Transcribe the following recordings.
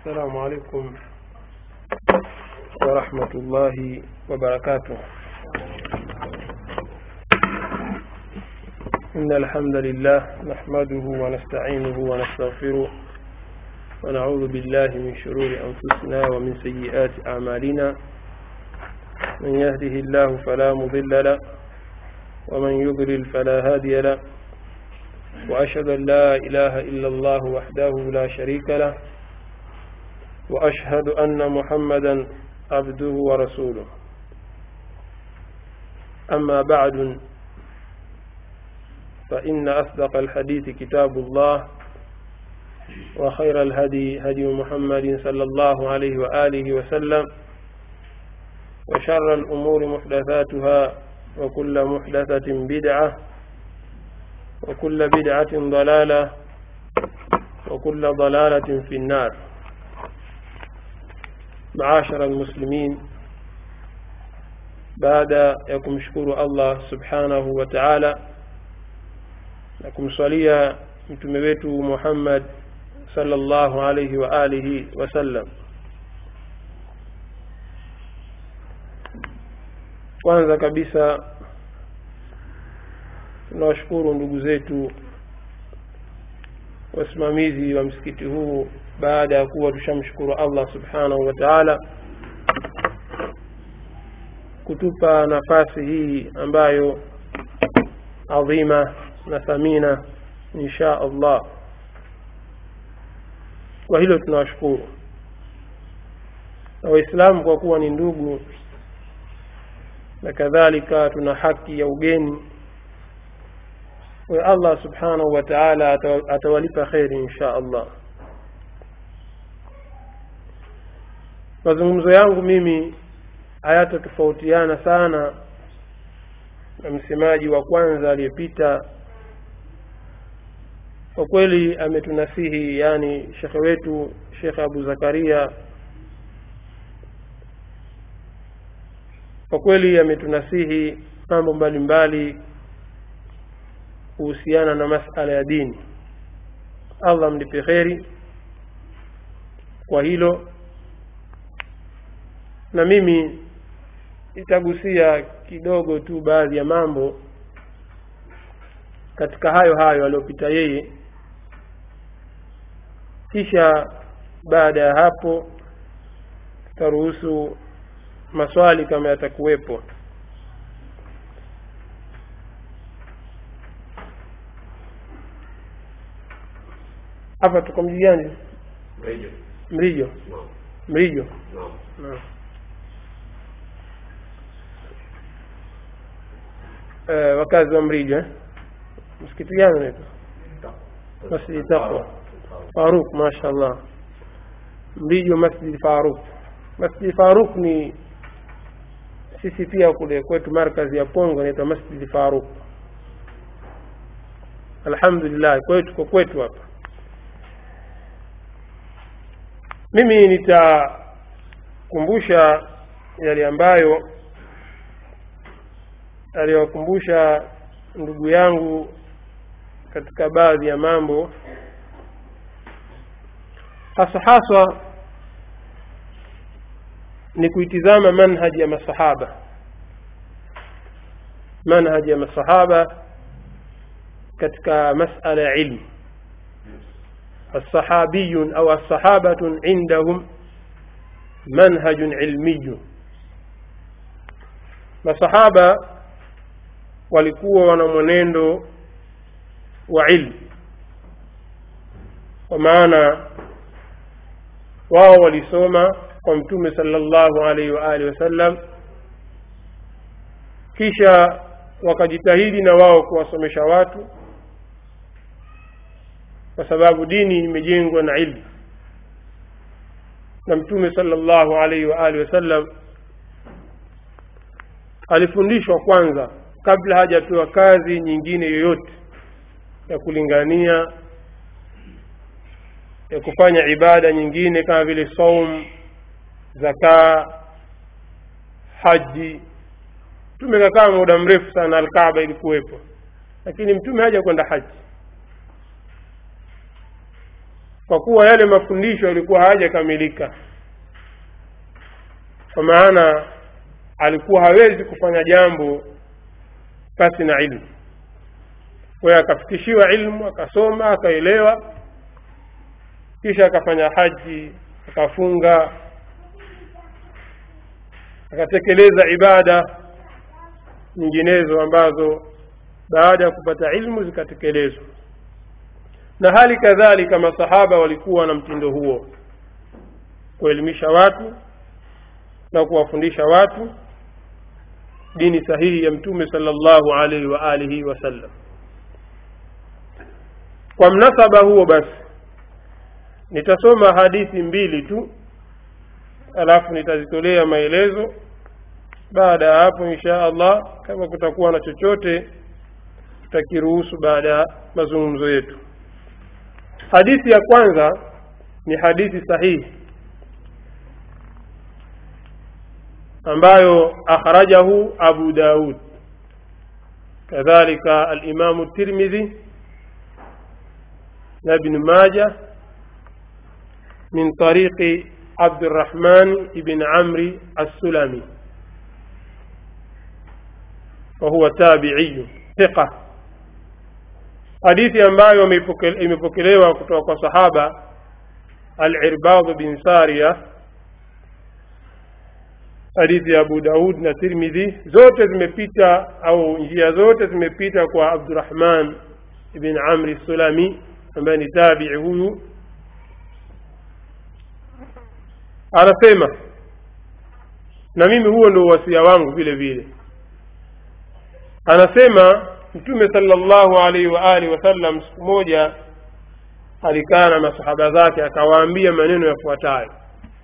السلام عليكم ورحمة الله وبركاته. إن الحمد لله نحمده ونستعينه ونستغفره ونعوذ بالله من شرور أنفسنا ومن سيئات أعمالنا. من يهده الله فلا مضل له ومن يضلل فلا هادي له، وأشهد أن لا إله إلا الله وحده لا شريك له، وأشهد أن محمدا عبده ورسوله. أما بعد، فإن أصدق الحديث كتاب الله، وخير الهدي هدي محمد صلى الله عليه وآله وسلم، وشر الأمور محدثاتها، وكل محدثة بدعة، وكل بدعة ضلالة، وكل ضلالة في النار. معاشر المسلمين، بعد يكم شكر الله سبحانه وتعالى لكم صليا متمبت محمد صلى الله عليه وآله وسلم. kwanza kabisa tunawashukuru ndugu zetu wasimamizi wa msikiti huu baada ya kuwa tushamshukuru Allah subhanahu wa ta'ala kutupa nafasi hii ambayo adhima na thamina insha Allah. Kwa hilo tunawashukuru. Na Waislamu kwa kuwa ni ndugu na kadhalika tuna haki ya ugeni, wa Allah subhanahu wa ta'ala atawalipa khairi insha Allah. Mazungumzo yangu mimi hayatofautiana sana na msemaji wa kwanza aliyepita. Kwa kweli ametunasihi, yani shekhe wetu Sheikh Abu Zakaria, kwa kweli ametunasihi mambo mbalimbali kuhusiana na masala ya dini. Allah mlipe kheri kwa hilo. Na mimi nitagusia kidogo tu baadhi ya mambo katika hayo aliyopita yeye, kisha baada ya hapo tutaruhusu maswali kama yatakuwepo. Hapa tuko mji gani? Mrijo. No. Wakazi wa Mrijo msikiti gani unaitwa? Masjid Taqwa Faruk. Mashaallah, Mrijo Masjid Faruk. Masjid Faruk ni sisi pia kule kwetu markazi ya Pongo inaitwa Masjid Faruk. Alhamdulillah, kwetu kwetu hapa. Mimi nitakumbusha yale ambayo aliyokumbusha ndugu yangu katika baadhi ya mambo, haswa ni kuitizama manhaji ya masahaba katika masala ya ilmu. الصحابي أو الصحابة عندهم منهج علمي. masahaba walikuwa wana mwenendo wa ilmu, kwa maana wao walisoma kwa Mtume sallallahu alaihi wa alihi wasallam, kisha wakajitahidi na wao kuwasomesha watu, kwa sababu dini imejengwa na ilmu. Na Mtume sallallahu alaihi wa alihi wasallam alifundishwa kwanza, kabla hajapewa kazi nyingine yoyote ya kulingania, ya kufanya ibada nyingine kama vile saum, zaka, haji. Tumekaa muda mrefu sana, Al-Kaaba ilikuwepo, lakini Mtume haja kwenda haji. kwa kuwa yale mafundisho yalikuwa hayajakamilika, kwa maana alikuwa hawezi kufanya jambo pasi na ilmu. Kwa akafikishiwa ilmu, akasoma, akaelewa, kisha akafanya haji, akafunga, akatekeleza ibada nyinginezo ambazo baada ya kupata ilmu zikatekelezwa. Na hali kadhalika masahaba walikuwa na mtindo huo, kuelimisha watu na kuwafundisha watu dini sahihi ya Mtume sallallahu alaihi wa alihi wasallam. Kwa mnasaba huo basi nitasoma hadithi mbili tu, alafu nitazitolea maelezo. Baada ya hapo insha Allah, kama kutakuwa na chochote tutakiruhusu baada ya mazungumzo yetu. Hadithi ya kwanza ni hadithi sahihi ambayo akhrajahu Abu Daud, kadhalika al-Imam at-Tirmidhi na Ibn Majah min tariqi عبد الرحمن ibn Amri as-Sulami, وهو تابعي ثقة. hadithi ambayo imepokelewa kutoka kwa sahaba al-Irbad bin Sariya, hadithi ya Abu Daud na Tirmidhi, zote zimepita au njia zote zimepita kwa Abdurrahman ibn Amri as-Sulami ambaye ni tabi'i. Huyu anasema, na mimi huo ndio wasia wangu vile vile, anasema Mtume sallallahu alaihi wa alihi wasallam siku moja alikaa na masahaba zake, akawaambia maneno yafuatayo.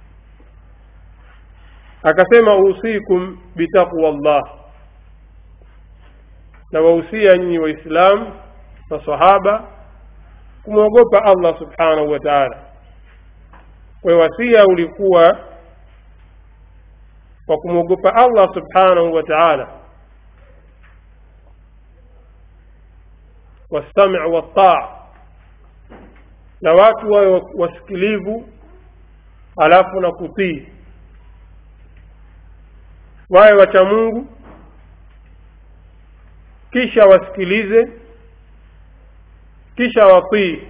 Akasema, usikum bitaqwallah, na wahusia nyinyi waislamu masahaba kumwogopa Allah subhanahu wa ta'ala. Kwa wasia ulikuwa kwa kumwogopa Allah subhanahu wa ta'ala, wastami' wat-taa, na watu wawe wasikilivu alafu na kutii, wawe wacha Mungu kisha wasikilize kisha watii,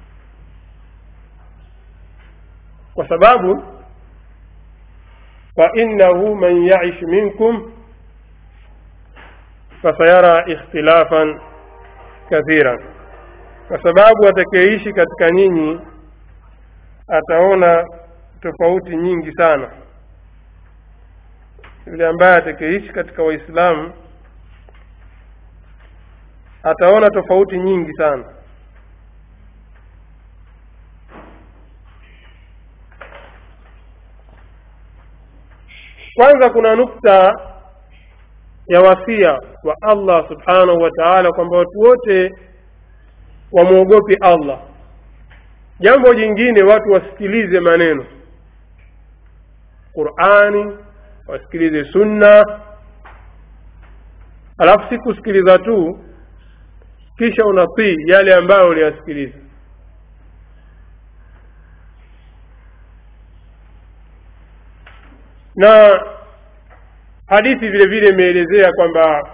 kwa sababu fa innahu man ya'ish minkum fasayara ikhtilafan kathiran, kwa sababu atakayeishi katika nyinyi ataona tofauti nyingi sana. Yule ambaye atakayeishi katika Waislamu ataona tofauti nyingi sana. Kwanza kuna nukta ya wasia wa Allah subhanahu wa ta'ala kwamba watu wote wamuogope Allah. Jambo jingine, watu wasikilize maneno Qur'ani, wasikilize sunna, alafu si kusikiliza tu kisha unatii yale ambayo uliyasikiliza. Na hadithi vile vile imeelezea kwamba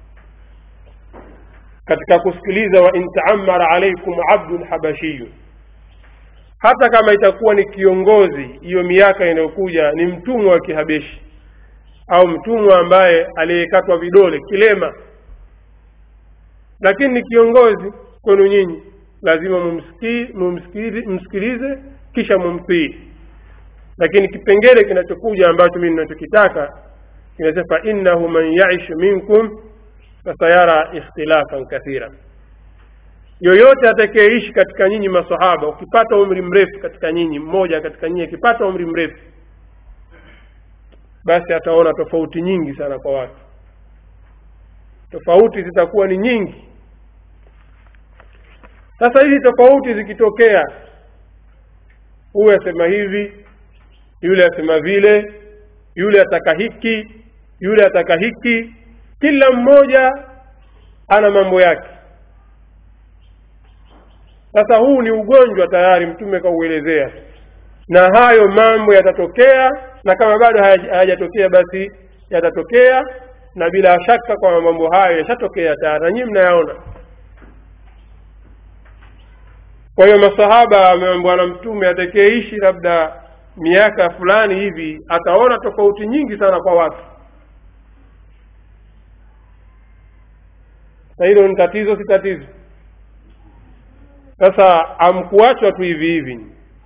katika kusikiliza, wa inta'ammara alaykum 'abdun habashiyun, hata kama itakuwa ni kiongozi hiyo miaka inayokuja ni mtumwa wa Kihabeshi au mtumwa ambaye aliyekatwa vidole, kilema, lakini ni kiongozi kwenu nyinyi, lazima mumsikilize kisha mumtii. Lakini kipengele kinachokuja ambacho mimi ninachokitaka kinasema, innahu man ya'ish minkum fasayara ikhtilafan kathira, yoyote atakayeishi katika nyinyi masahaba, ukipata umri mrefu katika nyinyi, mmoja katika nyinyi akipata umri mrefu, basi ataona tofauti nyingi sana kwa watu. Tofauti zitakuwa ni nyingi. Sasa hizi tofauti zikitokea, huyu asema hivi, yule asema vile, yule ataka hiki, yule ataka hiki, kila mmoja ana mambo yake. Sasa huu ni ugonjwa tayari mtume kauelezea, na hayo mambo yatatokea, na kama bado hayajatokea basi yatatokea, na bila shaka kwa mambo hayo yashatokea tayari, na nyinyi mnayaona. Kwa hiyo masahaba wameambiwa na mtume atakayeishi labda miaka fulani hivi ataona tofauti nyingi sana kwa watu. Na hilo ni tatizo, si tatizo? Sasa amkuachwa tu hivi hivi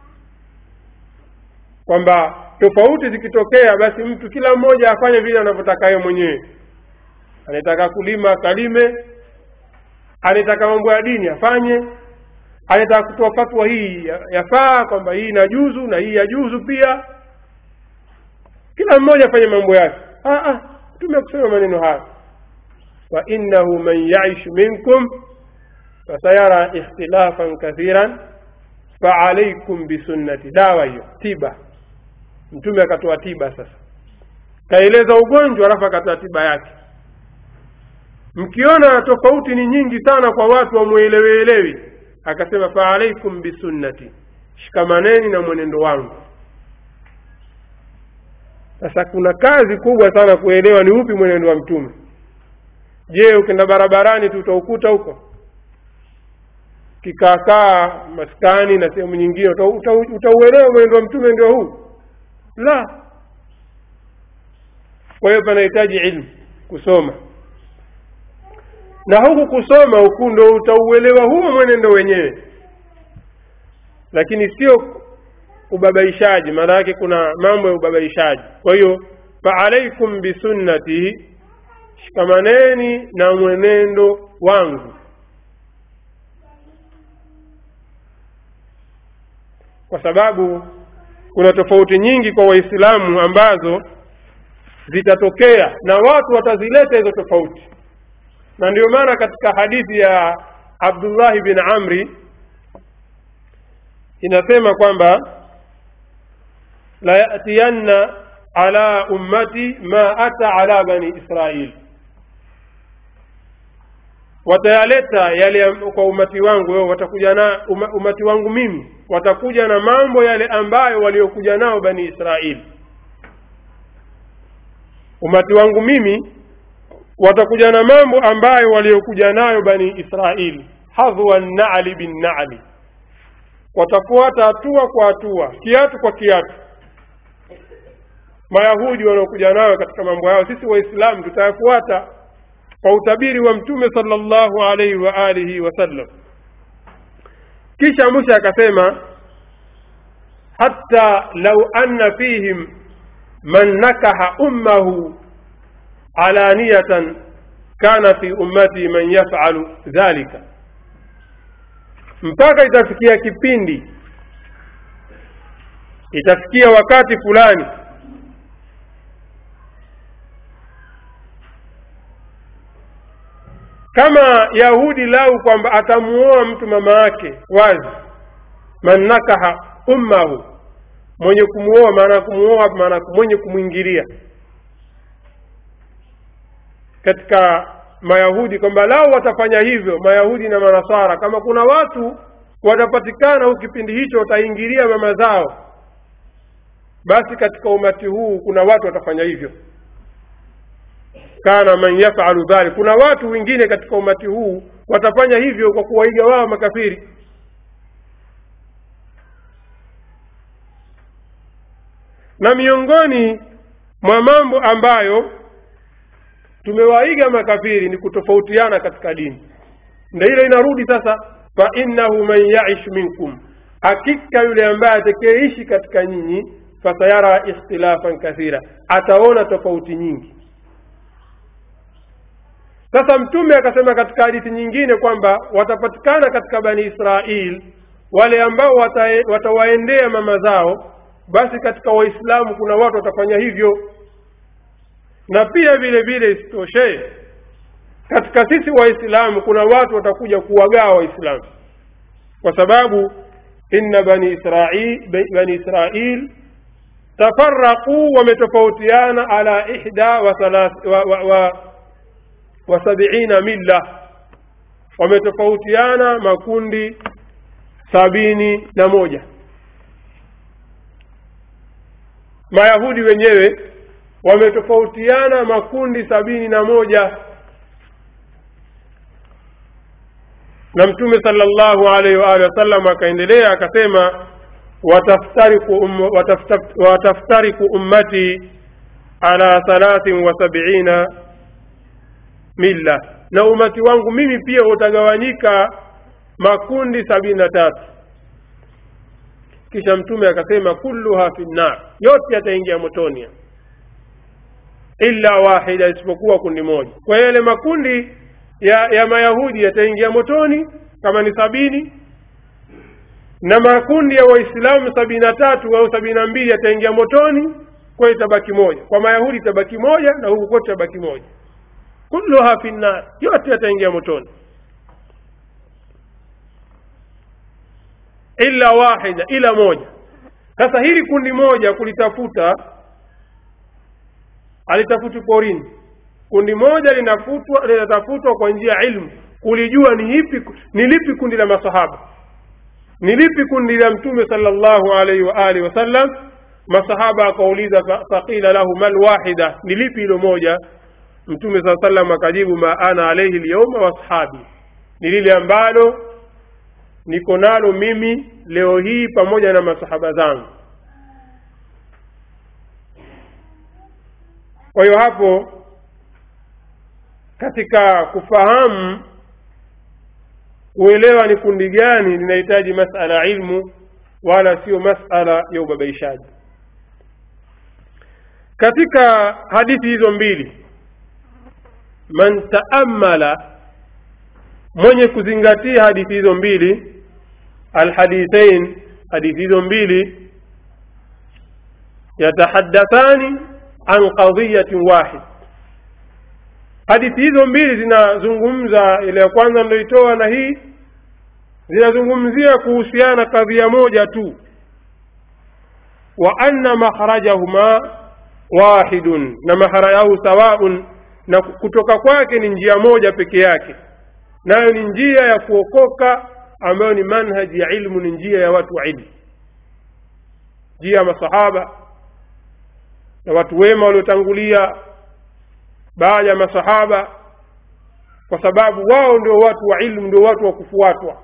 kwamba tofauti zikitokea basi mtu kila mmoja afanye vile anavyotaka yeye mwenyewe. Anataka kulima kalime, anataka mambo ya dini afanye, anataka kutoa fatwa hii yafaa kwamba hii inajuzu na hii yajuzu pia, kila mmoja afanye mambo yake. Tumekusema maneno haya, wa innahu man ya'ish minkum fasayara ikhtilafan kathiran fa'alaykum bisunnati. Dawa hiyo, tiba. Mtume akatoa tiba. Sasa kaeleza ugonjwa alafu akatoa tiba yake. Mkiona tofauti ni nyingi sana kwa watu wamuelewi, akasema fa'alaykum bisunnati, shikamaneni na mwenendo wangu. Sasa kuna kazi kubwa sana kuelewa ni upi mwenendo wa mtume. Je, ukienda barabarani tu utaukuta huko? Kikakaa maskani na sehemu nyingine utauelewa mwenendo wa mtume ndio huu? La. Kwa hiyo panahitaji ilmu, kusoma. Na huku kusoma huku ndio utauelewa huo mwenendo wenyewe. Lakini sio ubabaishaji, maana yake kuna mambo ya ubabaishaji. Kwa hiyo fa'alaykum bisunnati, shikamaneni na mwenendo wangu. Kwa sababu kuna tofauti nyingi kwa Waislamu ambazo zitatokea na watu watazileta hizo tofauti. Na ndio maana katika hadithi ya Abdullah ibn Amri inasema kwamba la yatiyanna ala ummati ma ata ala bani Israil, watayaleta yale kwa umati wangu. Wao watakuja na umati wangu mimi watakuja na mambo yale ambayo waliokuja nao bani Israil. Umati wangu mimi watakuja na mambo ambayo waliokuja nayo bani Israil, hadhwa an-na'li bin-na'li, watafuata hatua kwa hatua, kiatu kwa kiatu. Mayahudi wanaokuja nayo katika mambo yao, sisi Waislamu tutayafuata kwa utabiri wa mtume sallallahu alayhi wa alihi wasallam. Kisha Musa akasema hatta law anna fihim man nakaha ummuhu alaniyatan kana fi ummati man yaf'alu dhalika, mpaka itafikia kipindi, itafikia wakati fulani kama Yahudi lau kwamba atamuoa mtu mama yake wazi, man nakaha ummuhu, mwenye kumuoa, maana kumuoa maana mwenye kumuingilia katika Mayahudi, kwamba lao watafanya hivyo Mayahudi na Manasara, kama kuna watu watapatikana ukipindi hicho wataingilia mama zao, basi katika umati huu kuna watu watafanya hivyo. Kana man yaf'alu dhalik, kuna watu wengine katika umati huu watafanya hivyo kwa kuwaiga wao makafiri. Na miongoni mwa mambo ambayo tumewaiga makafiri ni kutofautiana katika dini. Ndio ile inarudi sasa, fa innahu man ya'ish minkum, hakika yule ambaye atakayeishi katika nyinyi, fasayara ikhtilafan kathira, ataona tofauti nyingi. Sasa mtume akasema katika hadithi nyingine kwamba watapatikana katika bani Israil wale ambao watawaendea mama zao, basi katika Waislamu kuna watu watafanya hivyo. Na pia vile vile isitoshe, katika sisi Waislamu kuna watu watakuja kuwagawa Waislamu, kwa sababu inna bani Israil tafarraqu, wametofautiana ala 71 milla, wametofautiana makundi 71. Mayahudi wenyewe wametofautiana makundi 71, na Mtume sallallahu alaihi wa alihi wasallam akaendelea akasema wataftariku ummati ala 73 milla, na umati wangu mimi pia utagawanyika makundi 73. Kisha Mtume akasema kulluha fi an-nar, yote yataingia motoni illa wahida, isipokuwa kundi moja. Kwa yale makundi ya Mayahudi yataingia motoni kama ni 70, na makundi ya Waislamu 73 au 72 yataingia motoni, kwa itabaki moja. Kwa Mayahudi itabaki moja na huko kote itabaki moja. Kulluha fi an-nar, yote yataingia motoni illa wahida, ila moja. Sasa hili kundi moja kulitafuta, alitafuti porini. Kundi moja linatafutwa kwa njia ya ilmu, kulijua ni lipi kundi la masahaba, ni lipi kundi la Mtume sallallahu alaihi wa alihi wasallam. Masahaba akauliza faqila lahu mal wahida, ni lipi hilo moja? Mtume sallallahu alaihi wasallam akajibu ma ana alayhi al-yawma wa ashabi, ni lile ambalo niko nalo mimi leo hii pamoja na masahaba zangu. Kwa hiyo hapo katika kufahamu kuelewa ni kundi gani linahitaji masala ilmu, wala sio masala ya ubabaishaji. Katika hadithi hizo mbili, man taammala, mwenye kuzingatia hadithi hizo mbili, alhadithain, hadithi hizo mbili yatahaddathani an qadhiyatin wahid. Hadithi hizo mbili zinazungumza, ile ya kwanza nilitoa na hii zinazungumzia kuhusiana kadhia moja tu, wa anna makharajahuma wahidun, na maharajahu sawaun, na kutoka kwake ni njia moja peke yake, nayo ni njia ya kuokoka ambayo ni manhaji ya ilmu, ni njia ya watu wa ilmu, njia ya masahaba na watu wema waliotangulia baada ya masahaba, kwa sababu wao ndio watu wa ilmu, ndio watu wa kufuatwa,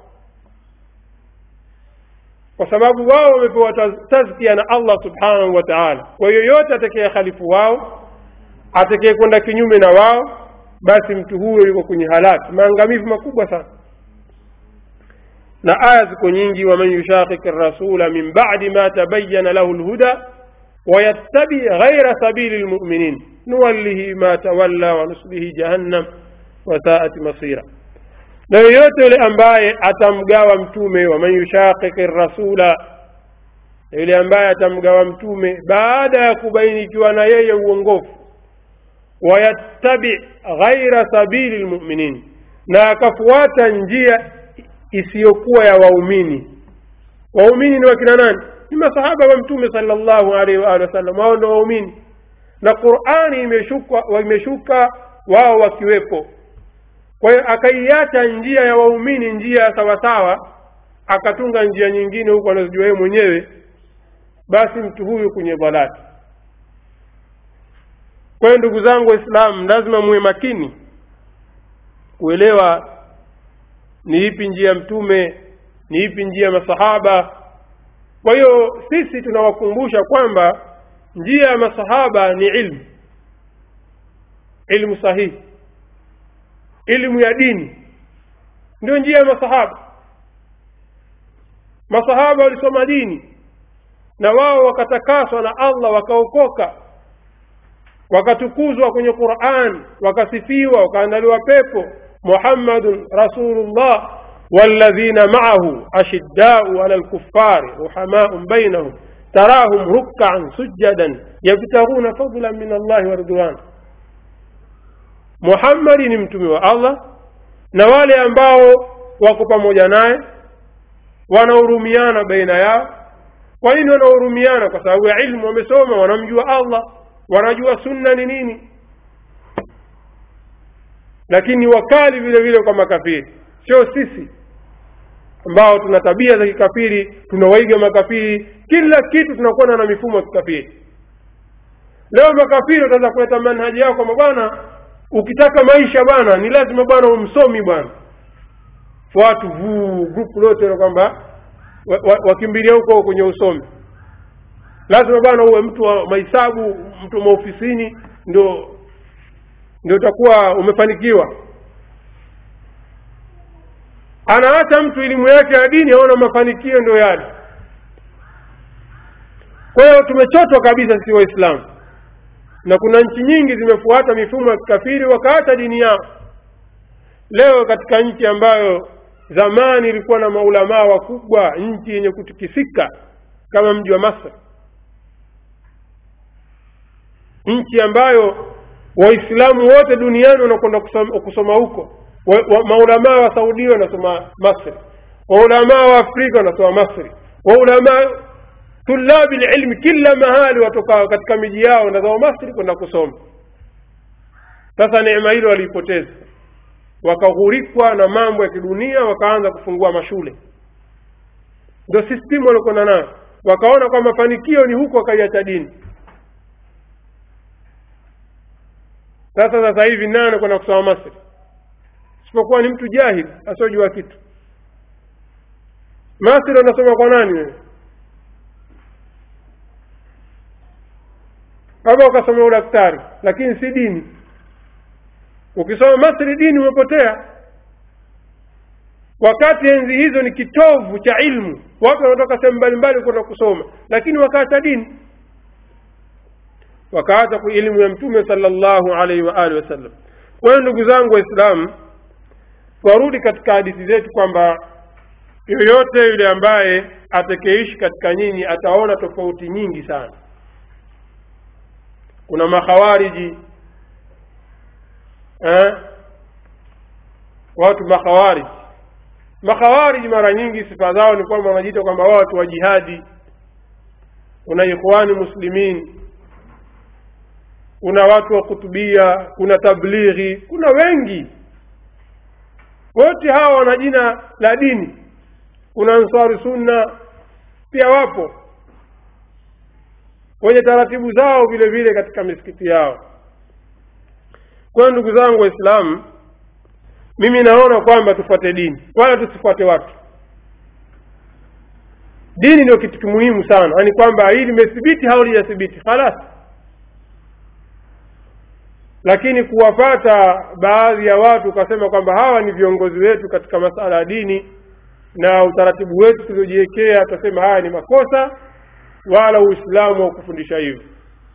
kwa sababu wao wamepewa tazkia na Allah subhanahu wa ta'ala. Kwa hiyo yote atakaye khalifu wao, atakaye kwenda kinyume na wao, basi mtu huyo yuko kwenye halaki, maangamivu makubwa sana. Na aya ziko nyingi, wa man yushaqiqi ar-rasula min ba'di ma tabayyana lahu al-huda wa yattabi ghayra sabili al-mu'minin nuwallihi ma tawalla wa nuslihi jahannam wa sa'at masira. Na yote yule ambaye atamgawa mtume, wa man yushaqiqi ar-rasula, yule ambaye atamgawa mtume baada ya kubainikiwa na yeye uongofu, wa yattabi ghayra sabili al-mu'minin, na akafuata njia isiyokuwa ya waumini. Waumini ni wakina nani? Ni masahaba wa Mtume sallallahu alaihi wa alihi wasallam, wao ndio waumini, na Qur'ani imeshuka wao wakiwepo. Kwa hiyo akaiacha njia ya waumini, njia sawa sawa, akatunga njia nyingine huko anazojua yeye mwenyewe, basi mtu huyu kwenye dhalali. Kwa hiyo ndugu zangu Waislamu, lazima muwe makini kuelewa ni ipi njia ya mtume, ni ipi njia ya masahaba. Kwa hiyo sisi tunawakumbusha kwamba njia ya masahaba ni ilmu sahihi, ilmu ya dini ndio njia ya masahaba. Masahaba walisoma dini na wao wakatakaswa na Allah, wakaokoka, wakatukuzwa kwenye Qur'an, wakasifiwa, wakaandaliwa pepo. Muhammadun Rasulullah walladhina ma'ahu ashidda'u 'ala al-kuffari ruhama'un bainahum tarahum ruk'an sujadan yabtaghuna fadlan min Allah wa ridwan. Muhammad ni mtume wa Allah, na wale ambao wako pamoja naye wanahurumiana baina yao. Kwa nini wanahurumiana? Kwa sababu ya ilmu, wamesoma, wanamjua Allah, wanajua sunna ni nini. Lakini wakali vile vile kwa makafiri, sio sisi. ambao tuna tabia za kikafiri, tunawaiga makafiri, kila kitu tunakuwa na mifumo ya kikafiri. Leo makafiri wataanza kuleta manhaji yao kwamba bwana, ukitaka maisha bwana ni lazima bwana umsomi bwana. Watu group lote kwamba wakimbilia huko kwenye usomi. Lazima bwana uwe mtu wa mahesabu, mtu wa ofisini, ndio utakuwa umefanikiwa. Anaacha mtu elimu yake ya dini aona mafanikio ndio yale. Kwa hiyo tumechotwa kabisa sisi Waislamu. Na kuna nchi nyingi zimefuata mifumo ya kikafiri wakaacha dini yao. Leo katika nchi ambayo zamani ilikuwa na maulama wakubwa, nchi yenye kutikisika kama mji wa Masri, nchi ambayo Waislamu wote duniani wanakwenda kusoma huko, maulama wa Saudi wanasoma Masri, maulama wa Afrika wanasoma Masri, maulama tulabi ilmi kila mahali watoka katika miji yao na zao Masri kwenda kusoma. Sasa neema hilo walipoteza, wakaghurikwa na mambo ya kidunia, wakaanza kufungua mashule. Ndio system walikuwa nayo, wakaona kwa mafanikio ni huko, wakaiacha dini. Sasa hivi nani kwenda kusoma Masri isipokuwa ni mtu jahili asiyojua kitu? Masri wanasoma kwa nani wewe? Kama ukasoma udaktari lakini si dini, ukisoma Masri dini umepotea. Wakati enzi hizo ni kitovu cha ilmu, watu wanatoka sehemu mbalimbali kwenda kusoma, lakini wakaacha dini, wakaacha kwa elimu ya Mtume sallallahu alaihi wa alihi wasallam. Kwa ndugu zangu Waislamu, warudi katika hadithi zetu kwamba yoyote yule ambaye atakayeishi katika nyinyi ataona tofauti nyingi sana. Kuna makhawariji, watu makhawariji mara nyingi sifa zao ni kwamba wanajiita kwamba watu wa jihadi. Kuna ikhwani muslimin, kuna watu wa kutubia, kuna tablighi, kuna wengi. Wote hawa wana jina la dini. Kuna ansari sunna pia wapo, wenye taratibu zao vile vile katika misikiti yao. Kwa ndugu zangu Waislamu, mimi naona kwamba tufuate dini wala tusifuate watu. Dini ndio kitu muhimu sana, yani kwamba hili limethibiti au halijathibiti خلاص. Lakini kuwafata baadhi ya watu ukasema kwamba hawa ni viongozi wetu katika masala ya dini na utaratibu wetu tuliojiwekea, tutasema haya ni makosa, wala Uislamu haukufundisha hivyo.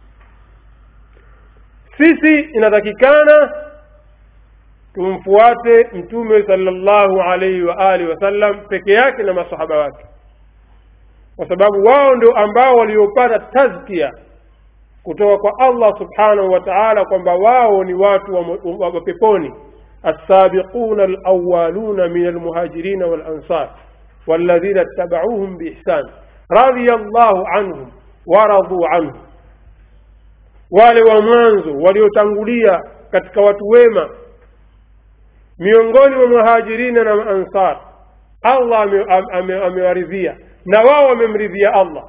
Sisi inatakikana tumfuate Mtume sallallahu alaihi wa alihi wasallam peke yake na masahaba wake, kwa sababu wao ndio ambao waliopata tazkia kutoka kwa Allah subhanahu wa ta'ala kwamba wao ni watu wa peponi. As-sabiquna al-awwaluna min al-muhajirin wal-ansar walladhina ittaba'uuhum biihsan radiyallahu anhum wa radu anhu. Wale wa mwanzo waliotangulia katika watu wema miongoni mwa muhajirina na ansar, Allah amewaridhia na wao wamemridhia Allah.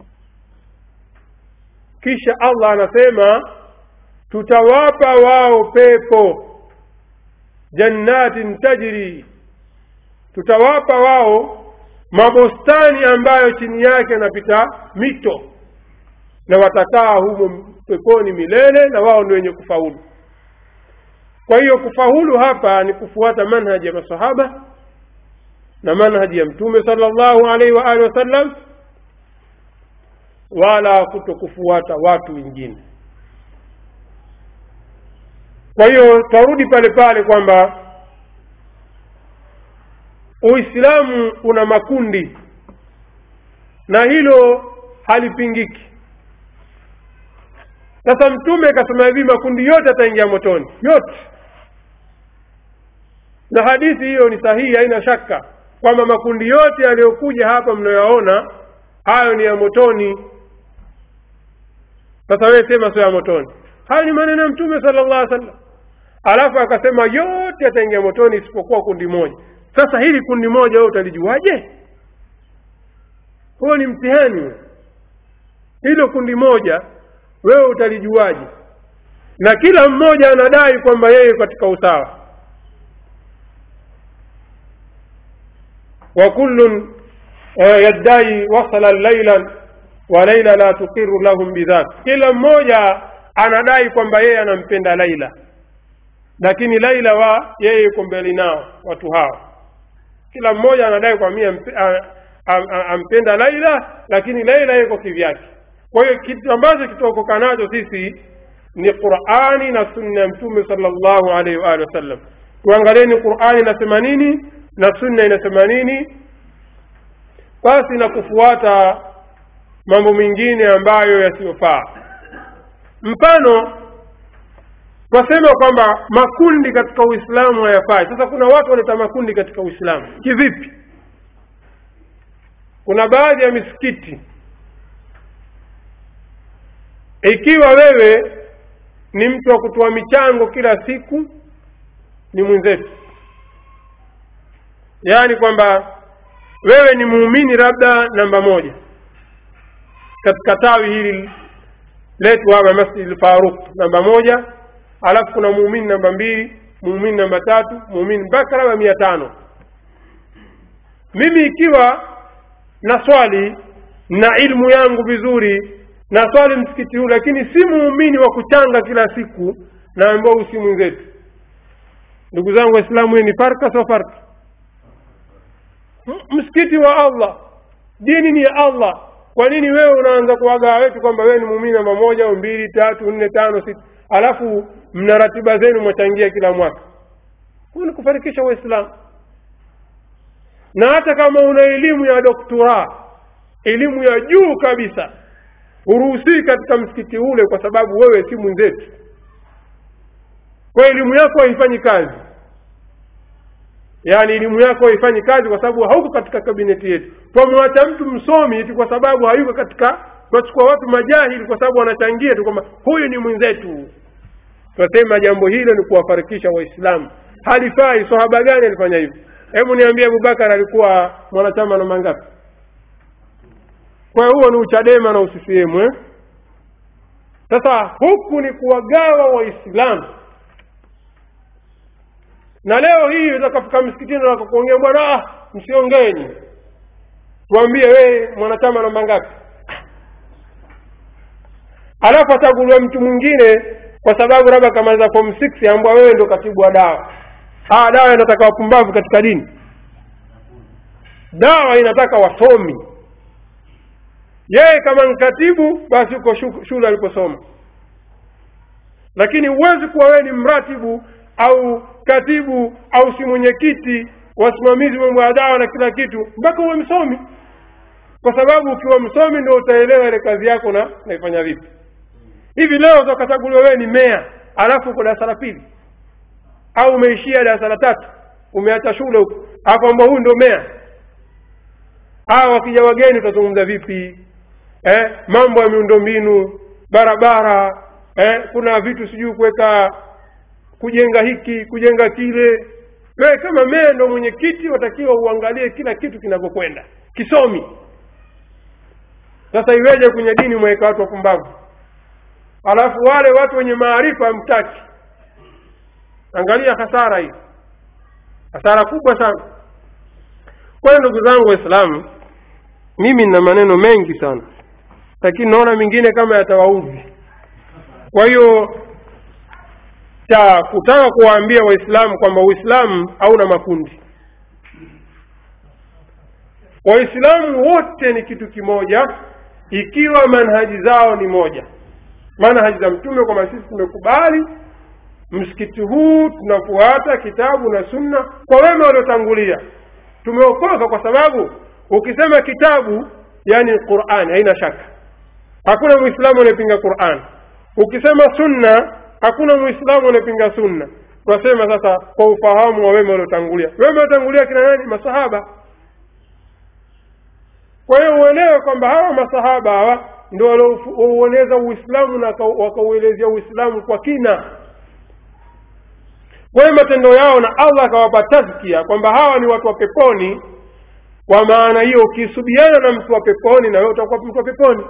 Kisha Allah anasema tutawapa wao pepo, jannatin tajri, tutawapa wao mabustani ambayo chini yake yanapita mito, na watakaa humo peponi milele, na wao ndio wenye kufaulu. Kwa hiyo kufaulu hapa ni kufuata manhaji ya masahaba na manhaji ya Mtume sallallahu alaihi wa alihi wasallam, wala kutokufuata watu wengine. Kwa hiyo tarudi pale pale kwamba Uislamu una makundi na hilo halipingiki. Sasa Mtume akasema hivi, makundi yote yataingia motoni, yote. Na hadithi hiyo ni sahihi, haina shaka kwamba makundi yote yaliyokuja hapa mnayoona hayo ni ya motoni. Sasa wewe sema sio ya motoni. Hayo ni maneno ya Mtume sallallahu alaihi wasallam. Alafu akasema yote yataingia motoni isipokuwa kundi moja. Sasa hili kundi moja wewe utalijuaje? Huo ni mtihani. Hilo kundi moja wewe utalijuaje? Na kila mmoja anadai kwamba yeye katika usawa. Wa kullun yadai wasala laylan wa layla la tuqiru lahum bidhak. Kila mmoja anadai kwamba yeye anampenda Laila, lakini Laila yeye yuko mbele nao watu hao. Kila mmoja anadai kwa mimi ampenda Laila, lakini Laila yuko kivyake. Kwa hiyo kitu ambacho kitokoka nacho sisi ni Qur'ani na sunna ya Mtume sallallahu alaihi wa sallam. Tuangalieni Qur'ani inasema nini na sunna inasema nini, basi na kufuata mambo mengine ambayo yasiyofaa. Mfano, wasema kwamba makundi katika Uislamu hayafai. Sasa kuna watu wanaleta makundi katika Uislamu. Kivipi? Kuna baadhi ya misikiti, ikiwa wewe ni mtu wa kutoa michango kila siku, ni mwenzetu. Yaani kwamba wewe ni muumini labda namba 1 katika tawi hili letu hapa Masjid al-Faruq namba 1, alafu kuna muumini namba 2, muumini namba 3, muumini mpaka namba 500. Mimi ikiwa na swali na ilmu yangu vizuri na swali msikiti huu, lakini si muumini wa kuchanga kila siku, na ambao si mwenzetu. Ndugu zangu Waislamu, ni farka sio farka? Msikiti wa Allah, dini ni ya Allah. Kwa nini wewe unaanza kuaga wetu kwamba wewe ni muumini namba 1 au 2 3 4 5 6, alafu mna ratiba zenu mwachangia kila mwaka? Huo ni kufarikisha Waislamu. Na hata kama una elimu ya doktora, elimu ya juu kabisa, uruhusi katika msikiti ule, kwa sababu wewe si mwenzetu. Kwa elimu yako haifanyi kazi. Yaani elimu yako haifanyi kazi kwa sababu hauko katika kabineti yetu. Tumwacha mtu msomi eti kwa sababu hayuko katika, tunachukua watu majahili kwa sababu wanachangia tu kwamba huyu ni mwenzetu. Tunasema jambo hilo ni kuwafarikisha Waislamu. Halifai. Sahaba gani alifanya hivyo? Hebu niambie, Abubakar alikuwa mwanachama na mangapi? Kwa hiyo huo ni Uchadema na UCCM. Sasa huku ni kuwagawa Waislamu. Na leo hii utakafika msikitini na kuongea, bwana msiongeni, tuambie wewe mwanachama namba ngapi. Alafu ataguliwa mtu mwingine kwa sababu labda kama za form 6 ambao wewe ndio katibu wa dawa. Dawa inataka wapumbavu katika dini. Dawa inataka wasomi. Yeye kama mkatibu basi uko shule aliposoma. Lakini huwezi kuwa wewe ni mratibu au katibu au si mwenyekiti wasimamizi mambo ya dawa na kila kitu mpaka uwe msomi. Kwa sababu ukiwa msomi ndio utaelewa ile kazi yako na naifanya vipi. Hivi leo utakachaguliwa wewe ni meya, alafu uko darasa la 2 au umeishia darasa la 3, umeacha shule huko, hapo ambao huyu ndio meya. Wakija wageni utazungumza vipi? Mambo ya miundombinu, barabara, kuna vitu sijui kuweka, kujenga hiki, kujenga kile. Wewe kama meya ndio mwenyekiti, watakiwa uangalie kila kitu kinakokwenda. Kisomi. Sasa iweje kwenye dini mweka watu wapumbavu? Alafu wale watu wenye maarifa hamtaki. Angalia hasara hii. Hasara kubwa sana. Kwa ndugu zangu Waislamu, mimi nina maneno mengi sana, lakini naona mengine kama yatawaudhi. Kwa hiyo kutaka kuwaambia Waislamu kwamba Uislamu hauna makundi. Waislamu wote ni kitu kimoja ikiwa manhaji zao ni moja. Manhaji za Mtume, kama sisi tumekubali msikiti huu tunafuata kitabu na sunna kwa wema waliotangulia, tumeokoka. Kwa sababu ukisema kitabu yani Qur'an, haina shaka hakuna Muislamu anayepinga Qur'an. Ukisema sunna hakuna Muislamu anayepinga sunna. Tunasema sasa kwa ufahamu wa wema waliotangulia. Wema waliotangulia kina nani? Masahaba. Kwa hiyo uelewe kwamba hawa masahaba hawa ndio walioueneza Uislamu na wakauelezea Uislamu kwa kina. kwa matendo yao, na Allah akawapa tazkia kwamba hawa ni watu wa peponi. Kwa maana hiyo ukisubiana na mtu wa peponi na wewe utakuwa mtu wa peponi.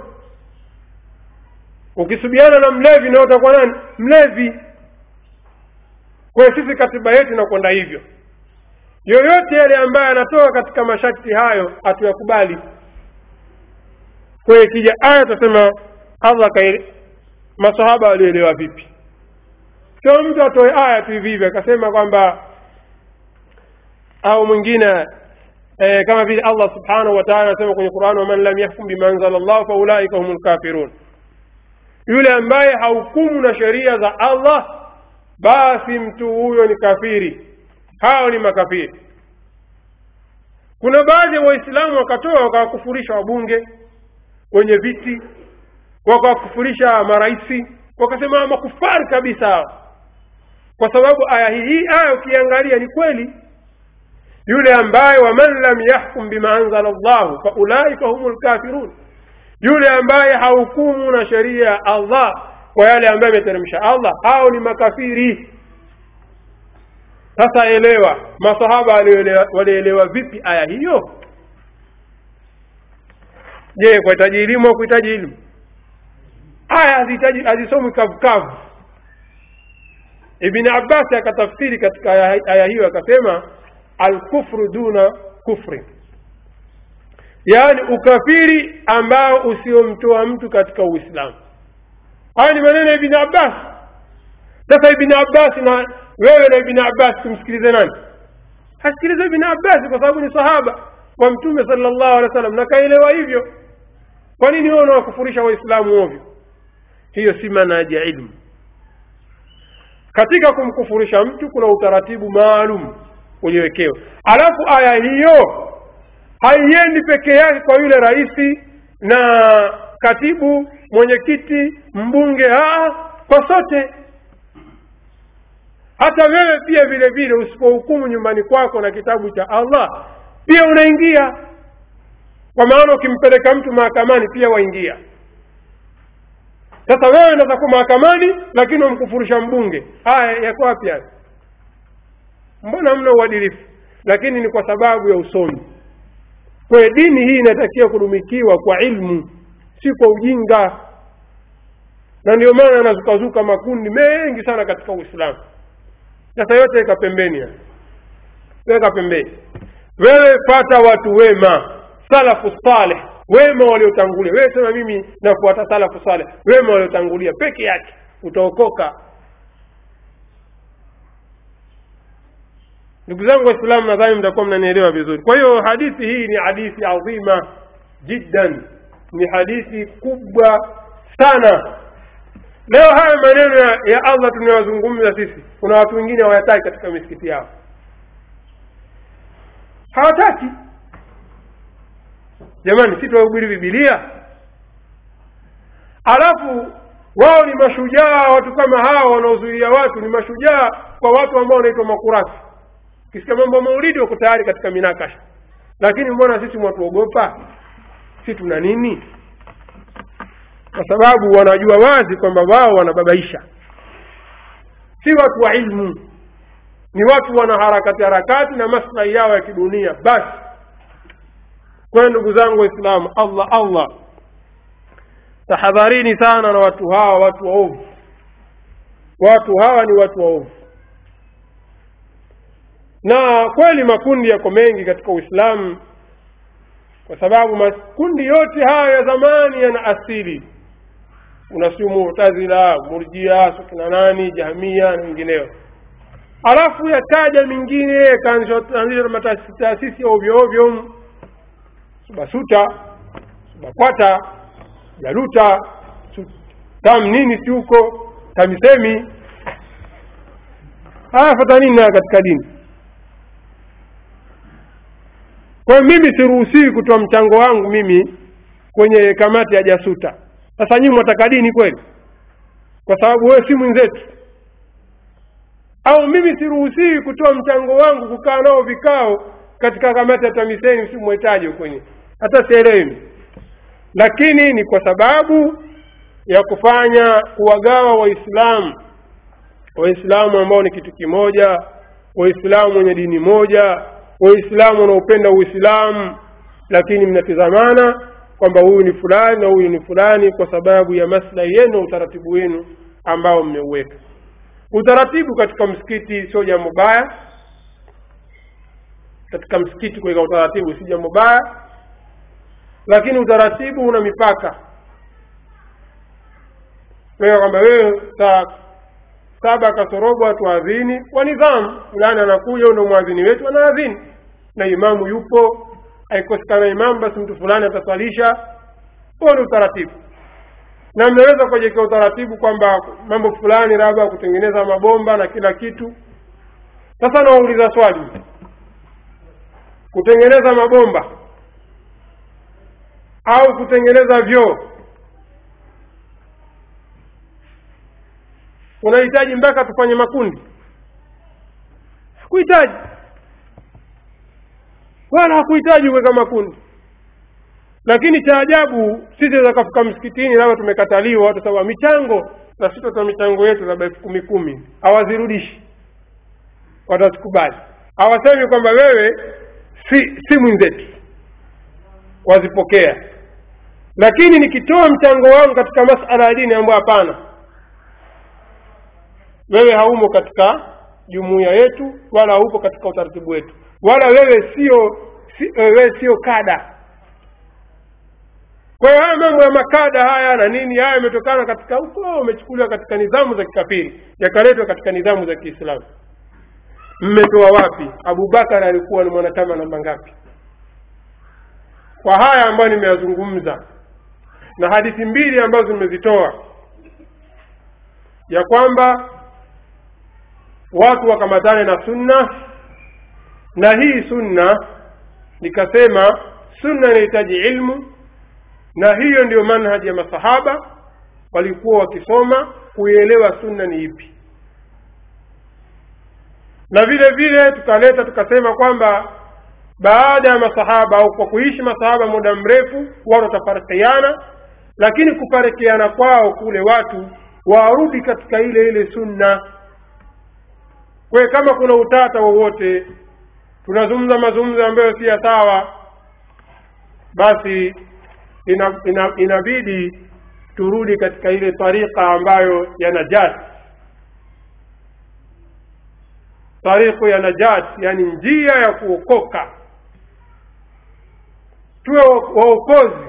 Ukisubiana na mlevi na wewe utakuwa nani? Mlevi. Kwa sisi katiba yetu inakwenda hivyo. Yoyote yale ambaye anatoka katika masharti hayo atuyakubali. Kwa hiyo kija aya tutasema Allah masahaba walielewa vipi? Sio mtu atoe aya tu hivi akasema kwamba, au mwingine kama vile Allah subhanahu wa ta'ala anasema kwenye Qur'an, wa man lam yahkum bima anzala Allah fa ulaika humul kafirun. Yule ambaye hahukumu na sheria za Allah basi mtu huyo ni kafiri. Hao ni makafiri. Kuna baadhi ya Waislamu wakatoa wakawakufurisha wabunge wenye viti, wakawakufurisha maraisi, wakasema makufari kabisa. Kwa sababu aya hii aya ukiangalia ni kweli, yule ambaye wa man lam yahkum bima anzala Allah fa ulaika humul kafirun, yule ambaye hahukumu na sheria ya Allah kwa yale ambayo ameteremsha Allah, hao ni makafiri. Sasa elewa, masahaba walielewa vipi aya hiyo? Je, kwa hitaji elimu au kuhitaji elimu? Aya hazisomwi kavukavu. Ibn Abbas akatafsiri katika aya hiyo akasema al-kufru duna kufri, yani ukafiri ambao usiomtoa mtu katika Uislamu. Haya ni maneno ya Ibn Abbas. Sasa Ibn Abbas na wewe na Ibn Abbas kumsikilize nani? Hasikilize Ibn Abbas kwa sababu ni sahaba wa Mtume sallallahu alaihi wasallam na kaelewa hivyo. Kwa nini wao wanakufurisha Waislamu ovyo? Hiyo si manhaji ya ilmu. Katika kumkufurisha mtu kuna utaratibu maalum uliowekewa. Alafu aya hiyo haiendi peke yake kwa yule rais na katibu, mwenyekiti, mbunge, kwa sote. Hata wewe pia vile vile usipohukumu nyumbani kwako na kitabu cha Allah pia unaingia. Kwa maana ukimpeleka mtu mahakamani pia waingia. Sasa wewe unaweza kuwa mahakamani lakini umkufurisha mbunge. Haya yako wapi haya? Mbona mna uadilifu? Lakini ni kwa sababu ya usomi. Kwa dini hii inatakiwa kudumikiwa kwa ilmu, si kwa ujinga. Na ndio maana yanazukazuka makundi mengi sana katika Uislamu. Sasa yote ika pembeni. Weka pembeni. Wewe pata watu wema, salafu salih, wema waliotangulia. Wewe sema mimi nafuata salafu salih, wema waliotangulia peke yake, utaokoka. Ndugu zangu Waislamu, nadhani mtakuwa mnanielewa vizuri. Kwa hiyo hadithi hii ni hadithi adhima jiddan, ni hadithi kubwa sana. Leo haya maneno ya Allah tunayozungumza sisi, kuna watu wengine hawayataki katika misikiti yao. Hawataki. Jamani, sisi tunahubiri Biblia. Alafu wao ni mashujaa, watu kama hao wanaozuia watu ni mashujaa kwa watu ambao wanaitwa makurasi. Kisikia mambo maulidi wako tayari katika minakasha. Lakini mbona sisi mwatuogopa? Sisi tuna nini? Kwa sababu wanajua wazi kwamba wao wanababaisha. Si watu wa ilmu, ni watu wana harakati na maslahi yao ya kidunia basi. Kwa ndugu zangu Waislamu, Allah tahadharini sana na watu hawa, watu waovu. Watu hawa ni watu waovu. Na kweli makundi yako mengi katika Uislamu, kwa sababu makundi yote haya ya zamani yana asili. Unasimu Mu'tazila, Murji'a, Sufina nani, Jahmiya na wengineo. Alafu yakaja mingine kaanzisha mataasisi ovyo ovyo, Basuta, Bakwata, Jaluta, tam nini si huko, Tamisemi. Fata nini katika dini? Kwa mimi siruhusiwi kutoa mchango wangu mimi kwenye kamati ya Jasuta. Sasa nyinyi mtaka dini kweli? Kwa sababu wewe si mwenzetu. Au mimi siruhusiwi kutoa mchango wangu kukaa nao vikao katika kamati ya Tamisemi, si muhitaji huko nyinyi. Hata sielewi. Lakini ni kwa sababu ya kuwagawa Waislamu waislamu ambao ni kitu kimoja, waislamu wenye dini moja, waislamu wanaopenda uislamu, lakini mnatazamana kwamba huyu ni fulani na huyu ni fulani kwa sababu ya maslahi yenu, utaratibu wenu ambao mmeuweka. Utaratibu katika msikiti sio jambo baya. Katika msikiti kuweka utaratibu si jambo baya, lakini utaratibu una mipaka. Kwa kwamba wewe saa 7 kasorobo tuadhini kwa nidhamu, fulani anakuja ndio muadhini wetu anaadhini na imamu yupo, haikosekana imamu basi mtu fulani atasalisha. Huo ni utaratibu. Na mnaweza kuweka utaratibu kwamba mambo fulani labda kutengeneza mabomba na kila kitu. Sasa nauliza swali, kutengeneza mabomba au kutengeneza vyoo unahitaji mpaka tufanye makundi? Hakuhitaji, wala hakuhitaji kuweka makundi. Lakini cha ajabu sisi zakafika msikitini labda tumekataliwa watu sababu michango, na sisi tutoa michango yetu labda 10,000 hawazirudishi, watasikubali. Hawasemi kwamba wewe si mwenzetu, wazipokea. Lakini nikitoa mchango wangu katika masuala ya dini ambayo hapana, wewe haumo katika jumuiya yetu wala haupo katika utaratibu wetu, wala wewe sio kada. Kwa hiyo haya mambo ya makada haya na nini, haya yametokana katika huko, umechukuliwa katika nidhamu za kikafiri yakaletwa katika nidhamu za Kiislamu. Mmetoa wapi? Abu Bakar alikuwa ni mwanachama namba ngapi? Kwa haya ambayo nimeyazungumza na hadithi mbili ambazo nimezitoa, ya kwamba watu wakamatane na sunna, na hii sunna nikasema sunna inahitaji ilmu, na hiyo ndio manhaji ya masahaba walikuwa wakisoma kuielewa sunna ni ipi. Na vile vile tukasema kwamba baada ya masahaba au kwa kuishi masahaba muda mrefu wao watafarikiana, lakini kufarikiana kwao kule watu warudi katika ile sunna. Kwa kama kuna utata wowote, tunazungumza mazungumzo ambayo si sawa, basi inabidi turudi katika ile tariqa ambayo ya najat, tariqa ya najat, yani njia ya kuokoka. Tuwe waokozi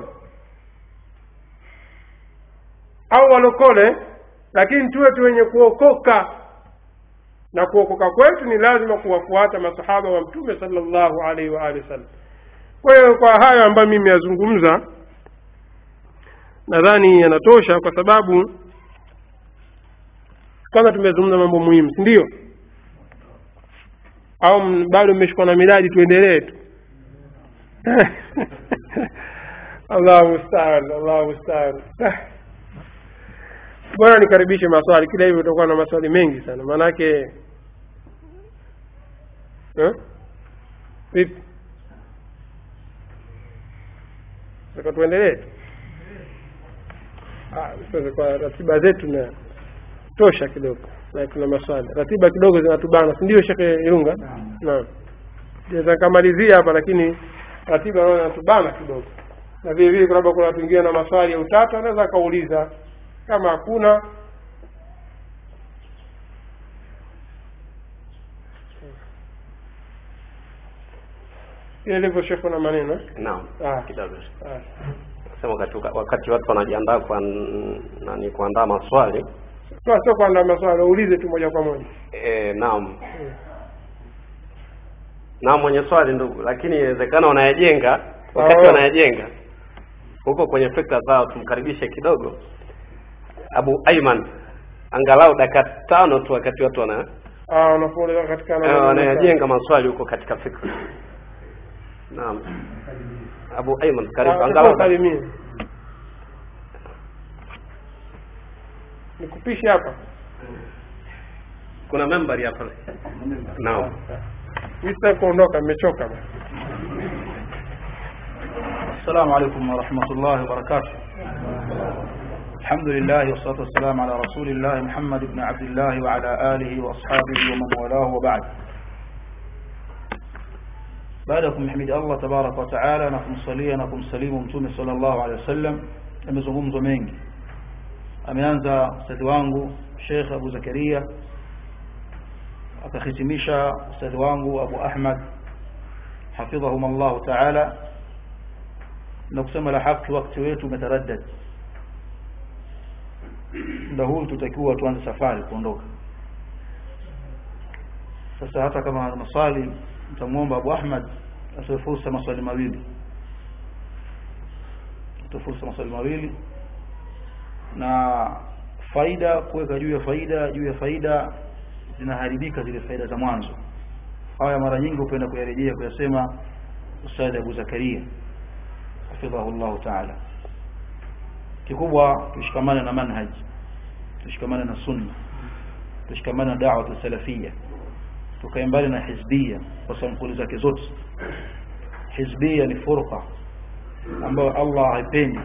au walokole, lakini tuwe wenye kuokoka, na kuokoka kwetu ni lazima kuwafuata masahaba wa Mtume sallallahu alaihi wa alihi wasallam. Kwa hiyo kwa hayo ambayo mimi nazungumza nadhani yanatosha, kwa sababu kama tumezungumza mambo muhimu, ndio au bado mmeshikwa na miradi tuendelee tu? Allahu musta'an, Allahu musta'an. Bwana nikaribishe maswali, kila hivyo tutakuwa na maswali mengi sana, maana yake vipi? Sasa tuendelee. Sasa kwa ratiba zetu na tosha kidogo, na kuna maswali. Ratiba kidogo zinatubana, si ndio Sheikh Irunga? Naam. Naweza kamalizia hapa, lakini ratiba naona inatubana kidogo. Na vile vile kuna watu wengine na maswali ya utata, anaweza kauliza. Kama hakuna, ile level Sheikh na maneno. Naam. Kidogo. Sema wakati watu wanajiandaa kwa kuandaa maswali. Sio kuandaa maswali, uulize tu moja kwa moja. Naam. Naam, mwenye swali ndugu, lakini inawezekana wanayajenga, wakati wanayajenga huko kwenye fikra zao, tumkaribishe kidogo Abu Ayman, angalau dakika 5 tu, wakati watu wanafuata katika wanayajenga maswali huko katika fikra. Naam. Abu Ayman, karibu, angalau salimia. Nikupishe hapa. Kuna membari hapa. Naam. Mimi kuondoka, nimechoka. Assalamu alaykum wa rahmatullahi wa barakatuh. الحمد لله والصلاة والسلام على رسول الله محمد بن عبد الله وعلى آله وأصحابه ومن والاه وبعد. بعدكم حمد الله تبارك وتعالى نكم صليا نكم سليم متوم صلى الله عليه وسلم. amezungumzwa mengi. Ameanza ustadhi wangu Sheikh Abu Zakaria, akahitimisha ustadhi wangu Abu Ahmad hafidhahum Allah ta'ala, na kusema la haki wakati wetu umetaraddad. Ndio huu tutakiwa tuanze safari kuondoka. Sasa hata kama ana maswali mtamuomba Abu Ahmad asifursa maswali mawili. Tufursa maswali mawili na faida kuweka juu ya faida zinaharibika zile faida za mwanzo. Haya mara nyingi upenda kuyarejea kuyasema Ustadh Abu Zakaria hafidhahu Allah ta'ala. Kikubwa tushikamane na manhaj, tushikamane na sunna, tushikamane na da'wa salafia, tukae mbali na hizbia kwa sampuli zake zote. Hizbia ni furqa ambayo Allah haipendi.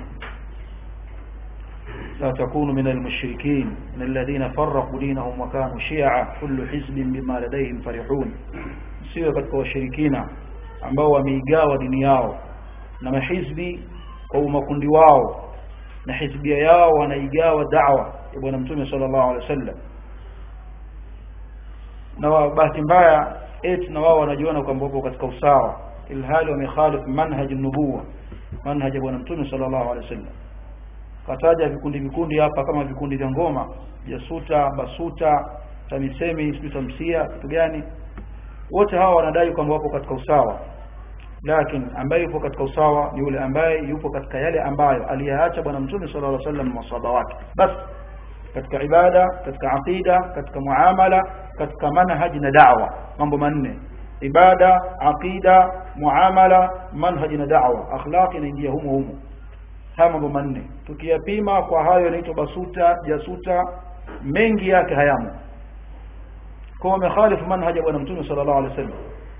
لا تكونوا من المشركين من الذين فرقوا دينهم وكانوا شيعا كل حزب بما لديهم فرحون. Siwe katika washirikina ambao wameigawa dini yao na mahizbi kwa makundi wao, na hizbia yao wanaigawa da'wa ya bwana mtume sallallahu alaihi wasallam, na bahati mbaya na wao wanajiona kwamba wapo katika usawa, ilhali wamekhalif manhaj an-nubuwah, manhaj ya bwana mtume sallallahu alaihi wasallam. Kataja vikundi hapa kama vikundi vya ngoma, Jasuta, Basuta, Tamisemi, Tamsia, kitu gani? Wote hawa wanadai kwamba wapo katika usawa. Lakini ambaye yupo katika usawa ni yule ambaye yupo katika yale ambayo aliyaacha bwana mtume sallallahu alaihi wasallam na maswahaba wake. Bas katika ibada, katika aqida, katika muamala, katika manhaj na da'wa. Mambo manne: ibada, aqida, muamala, manhaj na da'wa. Akhlaq inaingia humo. Haya mambo manne tukiyapima kwa hayo inaitwa Basuta, Jasuta, mengi yake hayamo. Kwa mkhalifu manhaj ya bwana mtume sallallahu alaihi wasallam,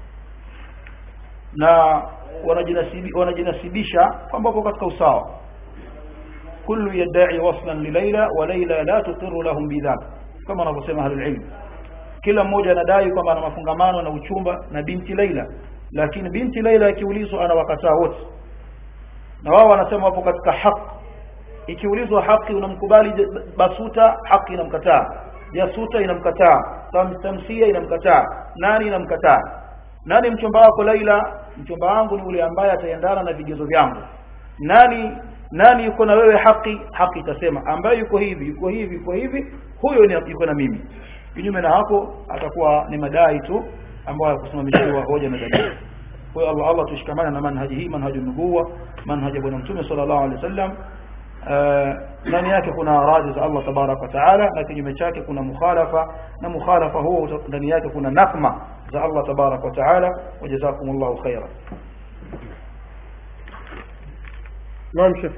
na wanajinasibisha kwamba wako katika usawa. Kullu yad'i waslan li Layla wa Layla la tuqirru lahum bidhak, kama wanavyosema ahlul ilm. Kila mmoja anadai kwamba ana mafungamano na uchumba na binti Layla, lakini binti Layla ikiulizwa anawakataa wote, na wao wanasema wapo katika haki. Ikiulizwa haki unamkubali Basuta, haki inamkataa. Jasuta inamkataa. Tamsia inamkataa. Nani inamkataa? Nani mchumba wako Laila? Mchumba wangu ni yule ambaye ataendana na vigezo vyangu. Nani yuko na wewe haki? Haki itasema ambaye yuko hivi, huyo ni yuko na mimi. Kinyume na hapo atakuwa ni madai tu ambayo kusimamishiwa hoja na dalili. Kwa Allah tushikamane na manhaji hii, manhajun nubuwa, manhaj bwana mtume sallallahu alaihi wasallam. Ndani yake kuna radhi za Allah tabaraka wa taala, na kinyume chake kuna mukhalafa, na mukhalafa huo ndani yake kuna nakma za Allah tabaraka wa taala. Wajazakumullahu khairan. Naam Sheikh.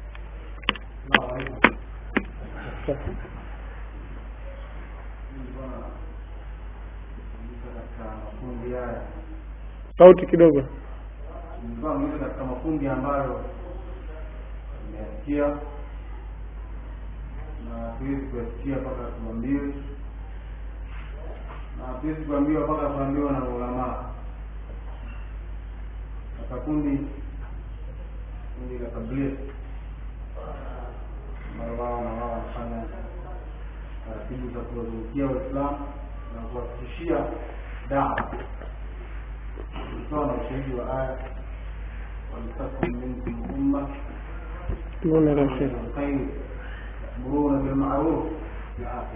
Sauti kidogo. Ndio mimi katika makundi ambayo nimesikia na siwezi kusikia mpaka tuambiwe, na siwezi kuambiwa mpaka tuambiwe na ulama. Katika kundi la tabligh wao wanafanya taratibu za kuwazuia Waislamu na kuwahakikishia dawa kutoa ushahidi wa aya walitakum minkum umma tuone rasmi khair muruna bil ma'ruf ila akhir.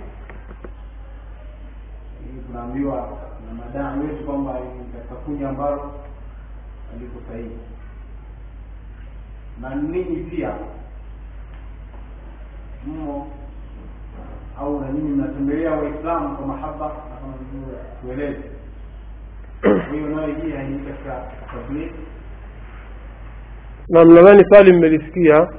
Tunaambiwa na madai wetu kwamba katika kundi ambalo aliko sahihi, na ninyi pia mmo au na ninyi mnatembelea Waislamu kwa mahaba na kama vile tueleze. Hiyo nayo hii hainipa tabligh. Na mnadhani swali mmelisikia?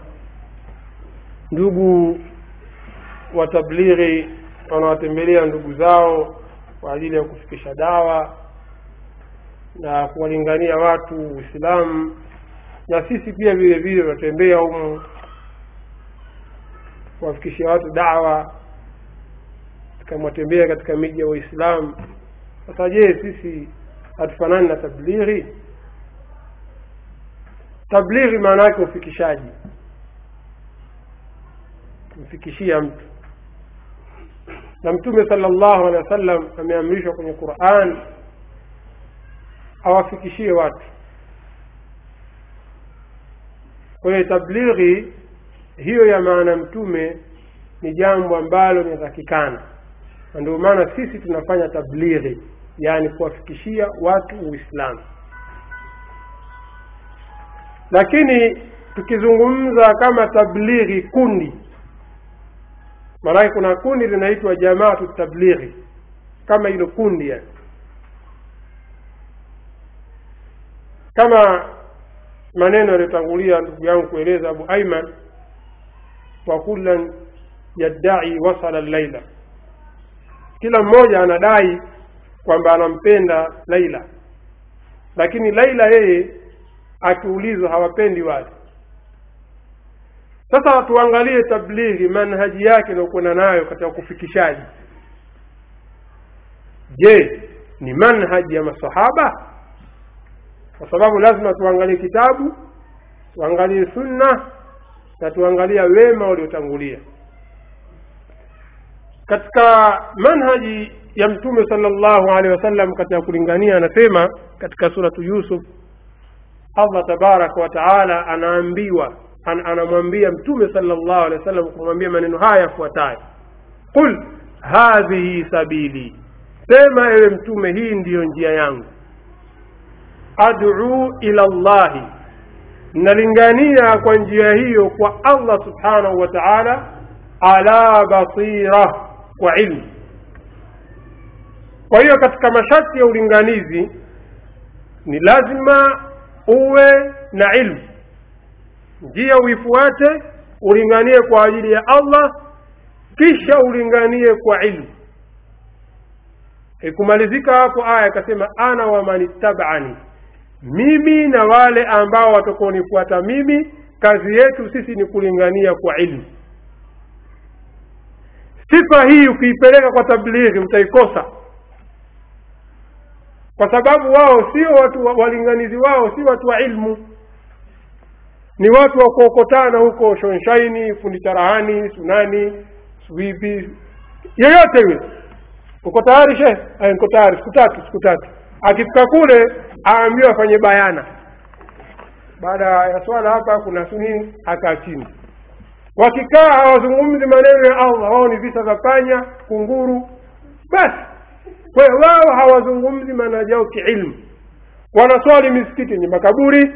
Ndugu wa tablighi wanawatembelea ndugu zao kwa ajili ya kufikisha dawa na kuwalingania watu Uislamu, na sisi pia vile vile tunatembea humu kuwafikishia watu da'wa, tukamwatembea katika miji ya Uislamu. Sasa je, sisi hatufanani na tablighi? Tablighi maana yake ufikishaji, kumfikishia mtu. Na Mtume sallallahu alaihi wasallam ameamrishwa kwenye Qur'an awafikishie watu. Kwa hiyo tablighi hiyo ya maana Mtume ni jambo ambalo linatakikana. Ndio maana sisi tunafanya tablighi, yani kuwafikishia watu Uislamu. Lakini tukizungumza kama tablighi kundi, maana kuna kundi linaitwa jamaatu tablighi, kama hilo kundi yani. Kama maneno yaliyotangulia ndugu yangu kueleza Abu Ayman, wa kullan yadai wasala al-laila, kila mmoja anadai kwamba anampenda Laila, lakini Laila yeye akiulizwa hawapendi wale. Sasa tuangalie tablighi manhaji yake na uko nayo katika kufikishaji. Je, ni manhaji ya masahaba? Kwa sababu lazima tuangalie kitabu, tuangalie sunna, na tuangalie wema waliotangulia. Katika manhaji ya Mtume sallallahu alaihi wasallam katika kulingania, anasema katika suratu Yusuf, Allah tabaraka wa taala anamwambia Mtume sallallahu alaihi wasallam kumwambia maneno haya yafuatayo: qul hadhihi sabili, sema ewe Mtume, hii ndiyo njia yangu, ad'u ila Allahi, nalingania kwa njia hiyo kwa Allah subhanahu wa ta'ala, ala basira, kwa ilmu. Kwa hiyo katika masharti ya ulinganizi ni lazima uwe na ilmu, njia uifuate, ulinganie kwa ajili ya Allah, kisha ulinganie kwa ilmu. Ikumalizika hapo aya akasema ana wa manittaba'ani, mimi na wale ambao watakonifuata mimi, kazi yetu sisi ni kulingania kwa ilmu. Sifa hii ukiipeleka kwa tablighi utaikosa, kwa sababu wao sio watu walinganizi, wao si watu wa ilmu, ni watu wa kuokotana huko Shonshaini, Fundi Charahani, Sunani, Swipi, yoyote yule. Uko tayari shehe? Niko tayari, siku tatu. Akifika kule aambiwa afanye bayana, baada ya swala hapa kuna sunni akaa chini. Wakikaa hawazungumzi maneno ya Allah, wao ni visa vya panya, kunguru, basi. Kwa hiyo wao hawazungumzi manhaji yao kiilmu. Wanaswali misikiti yenye makaburi,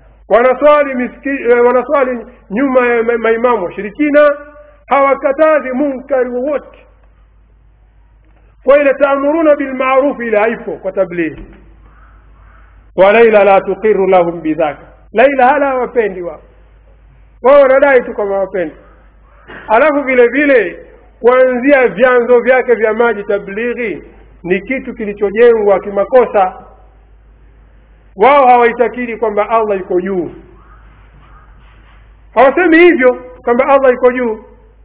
wanaswali nyuma ya maimamu washirikina, hawakatazi munkari wowote. Kwa ile taamuruna bil ma'ruf ila haipo kwa tablighi. Wa Laila la tuqiru lahum bidhaka, Laila hala wapendi wao wanadai tu kama wapendi. Alafu vile vile kuanzia vyanzo vyake vya maji, tablighi ni kitu kilichojengwa kimakosa. Wao hawaitakiri kwamba Allah yuko juu, hawasemi hivyo kwamba Allah yuko juu,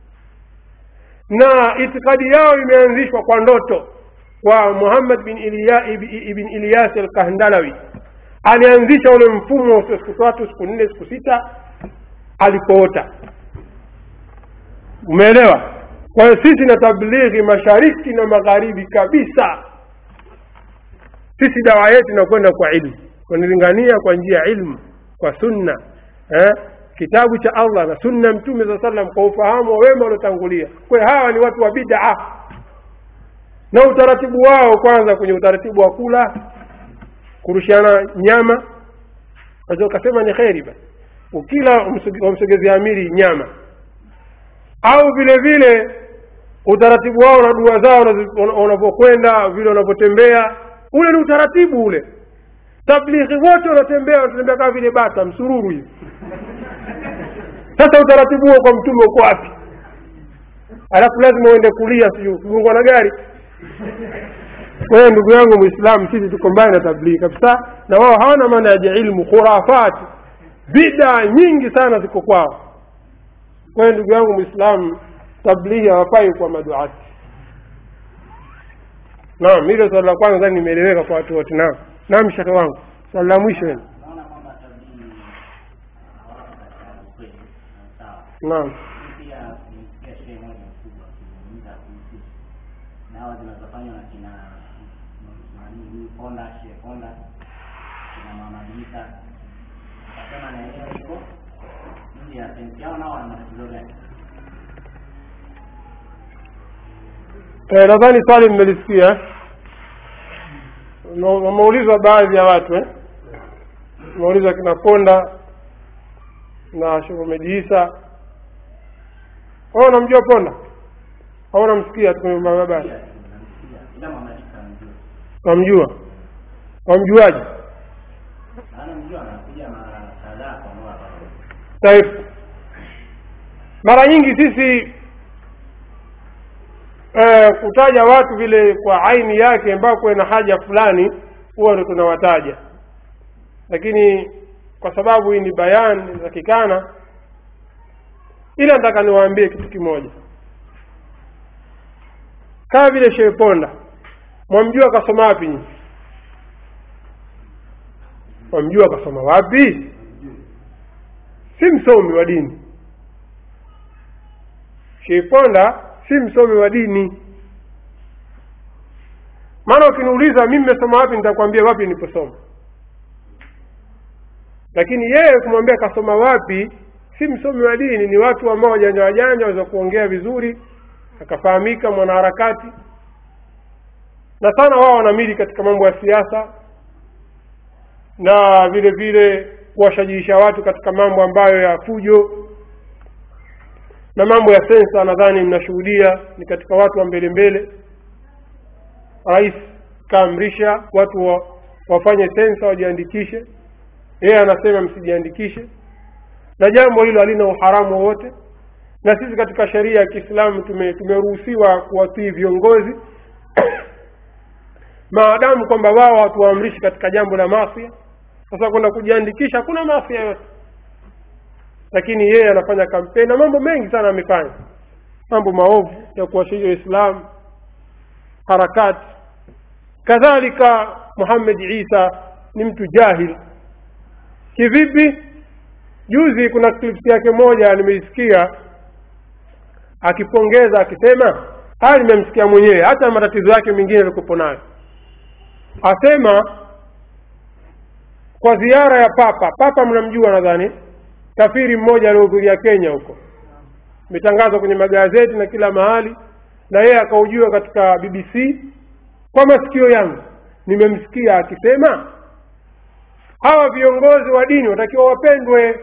na itikadi yao imeanzishwa kwa ndoto. Wa Muhammad ibn Ilyas al-Kahandalawi alianzisha ule mfumo wa siku 3, siku 4, siku 6 alipoota. Umeelewa? Kwa hiyo sisi na tablighi mashariki na magharibi kabisa, sisi dawa yetu inakwenda kwa ilmu, kunilingania kwa njia ya ilmu, kwa sunna, kitabu cha Allah na sunna Mtume sallallahu alaihi wasallam, kwa ufahamu wa wema waliotangulia. Kwa hiyo hawa ni watu wa bid'a, na utaratibu wao kwanza kwenye utaratibu wa kula, kurushiana nyama, wazao kasema ni khairi basi ukila umsogezea amiri nyama. Au vile vile utaratibu wao na dua zao wanapokwenda, vile wanapotembea, ule ni utaratibu ule. Tablighi wote wanatembea kama vile bata msururu hivi. Sasa utaratibu huo kwa Mtume uko wapi? Alafu lazima uende kulia, sio Mungu ana gari. Kwa hiyo ndugu yangu Muislamu, sisi tuko mbali na tablighi kabisa, na wao hawana maana ya ilmu, khurafat, bid'a nyingi sana ziko kwao. Kwa ndugu yangu Muislamu, tablighi hawafai kwa maduati. Naam, hilo swali la kwanza nimeeleweka kwa watu wote. Naam shaka wangu. Swali la mwisho hili. Naona kwamba tablighi hawako katika ukweli. Sawa. Naam. Pia ni shehe moja mkubwa kuzungumza kuhusu dawa zinazofanywa na kina Ponda, Shehe Ponda, na Mama Dita. Kama na yeye yuko nje ya senti yao nao wana matatizo gani? Nadhani swali mmelisikia. Wameulizwa baadhi ya watu wameulizwa kina Ponda na Sheikh Ahmed Isa. Wao unamjua Ponda? Au unamsikia tu kwa baba? Ila Mama Dita mjua. Unamjua? Unamjuaje? Anamjua, anakuja mara kadhaa kwa mwaka. Taifa. Mara nyingi sisi kutaja watu vile kwa aini yake ambako ina haja fulani huwa ndio tunawataja. Lakini kwa sababu hii ni bayani inatakikana, ila nataka niwaambie kitu kimoja. Kama vile Sheikh Ponda, mwamjua kasoma wapi nyinyi? Mwamjua kasoma wapi? Si msomi wa dini. Sheikh Ponda si msomi wa dini. Maana ukiniuliza mimi nimesoma wapi nitakwambia wapi niliposoma. Lakini yeye kumwambia kasoma wapi si msomi wa dini, ni watu ambao wajanja waweza kuongea vizuri, akafahamika mwanaharakati. Na sana wao wanamili katika mambo ya siasa na vile vile kuwashajiisha watu katika mambo ambayo ya fujo na mambo ya sensa. Nadhani mnashuhudia ni katika watu wa mbele. Rais kaamrisha watu wafanye sensa, wajiandikishe. Yeye anasema msijiandikishe, na jambo hilo halina uharamu wowote. Na sisi katika sheria ya Kiislamu tumeruhusiwa kuwatii viongozi maadamu kwamba wao hatuwaamrishi katika jambo la maasi. Sasa kwenda kujiandikisha hakuna maasi yote. Lakini yeye anafanya kampeni na mambo mengi sana amefanya. Mambo maovu ya kuwashiria Uislamu, harakati. Kadhalika Muhammad Isa ni mtu jahil. Kivipi? Juzi kuna clip yake moja nimeisikia akipongeza akisema, nimemsikia mwenyewe hata matatizo yake mengine alikopo nayo. Asema kwa ziara ya Papa mnamjua nadhani, kafiri mmoja aliohudhuria Kenya huko. Imetangazwa kwenye magazeti na kila mahali, na yeye akaujua katika BBC. Kwa masikio yangu nimemsikia akisema hawa viongozi wa dini watakiwa wapendwe,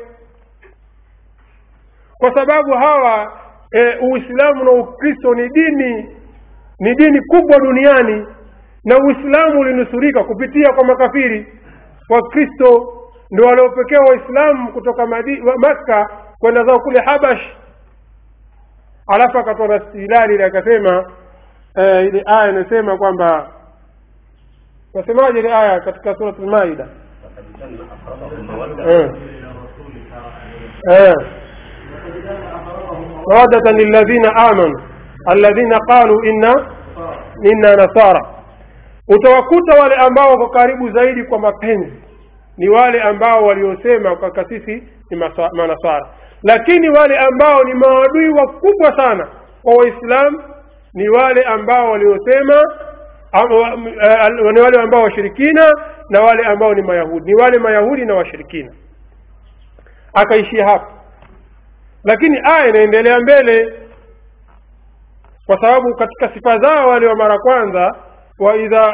kwa sababu hawa Uislamu na Ukristo ni dini kubwa duniani, na Uislamu ulinusurika kupitia kwa makafiri. Wakristo ndio waliopekea Waislamu kutoka Makka kwenda zao kule Habash. Alafu akatoa istilali ile akasema ile aya inasema kwamba, wasemaje ile aya katika sura al-Maida? wadatan lilladhina amanu alladhina qalu inna nasara. Utawakuta wale ambao wako karibu zaidi kwa mapenzi ni wale ambao waliosema kwa sisi ni manasara. Lakini wale ambao ni maadui wakubwa sana kwa Waislamu ni wale ambao waliosema ni wale ambao washirikina na wale ambao ni Mayahudi. Ni wale Mayahudi na washirikina. Akaishia hapo. Lakini aya inaendelea mbele, kwa sababu katika sifa zao wale wa mara kwanza, wa idha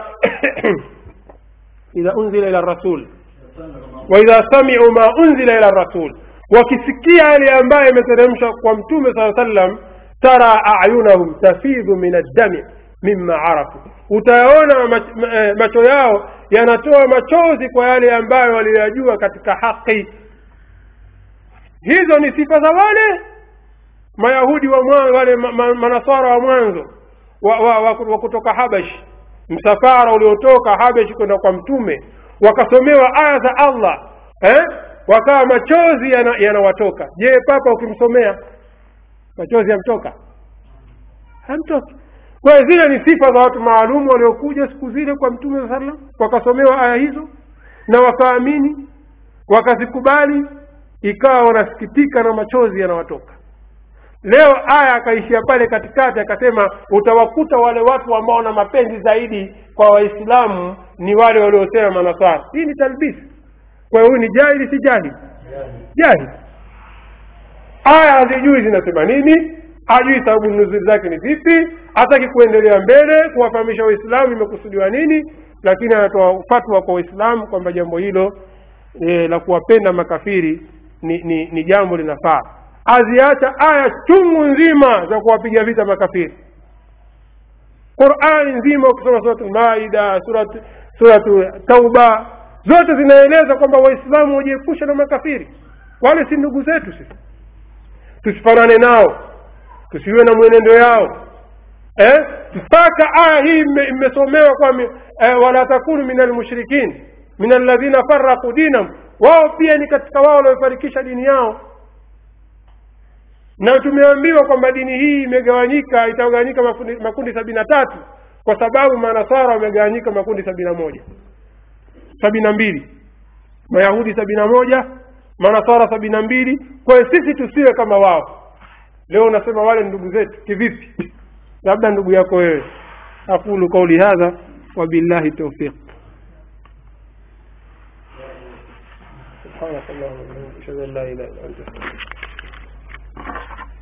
unzila ila rasul wa idha sami'u ma unzila ila rasul, wakisikia yale ambayo yameteremshwa kwa mtume sallallahu alaihi wasallam, tara a'yunahum tafidhu min ad-dami mimma arafu, utaona macho yao yanatoa machozi kwa yale ambayo waliyajua katika haki. Hizo ni sifa za wale Mayahudi wa mwanzo, wale manasara wa mwanzo wa kutoka Habash, msafara uliotoka Habash kwenda kwa mtume, wakasomewa aya za Allah wakawa machozi yanawatoka. Je, Papa ukimsomea machozi yamtoka? Hamtoki. Kwa hiyo zile ni sifa za watu maalum waliokuja siku zile kwa Mtume sallallahu alaihi wasallam, wakasomewa aya hizo na wakaamini, wakazikubali, ikawa wanasikitika na machozi yanawatoka. Leo aya akaishia pale katikati akasema utawakuta wale watu ambao wana mapenzi zaidi kwa Waislamu ni wale waliosema manasara. Hii ni talbisi. Kwa hiyo ni jahili, si jahili? Jahili. Aya hazijui zinasema nini, hajui sababu nuzul zake ni vipi, hataki kuendelea mbele kuwafahamisha Waislamu imekusudiwa nini, lakini anatoa fatwa kwa Waislamu kwamba jambo hilo la kuwapenda makafiri ni jambo linafaa. Aziacha aya chungu nzima za kuwapiga vita makafiri. Qur'ani nzima ukisoma sura Al-Maida, sura Tauba, zote zinaeleza kwamba Waislamu wajiepushe na makafiri. Wale si ndugu zetu sisi. Tusifanane nao, tusiwe na mwenendo yao. Mpaka aya hii imesomewa kwa wala takunu minal mushrikin minal ladhina farraqu dinahum, wao pia ni katika wao waliofarikisha dini yao. Na tumeambiwa kwamba dini hii imegawanyika, itagawanyika makundi 73 kwa sababu manasara wamegawanyika makundi 72. Mayahudi 71, manasara 72. Kwa hiyo sisi tusiwe kama wao. Leo unasema wale ndugu zetu kivipi? Labda ndugu yako wewe. Aqulu qawli hadha wa billahi tawfiq. Subhanallah wa bihamdihi, ashhadu an la ilaha illa anta astaghfiruka.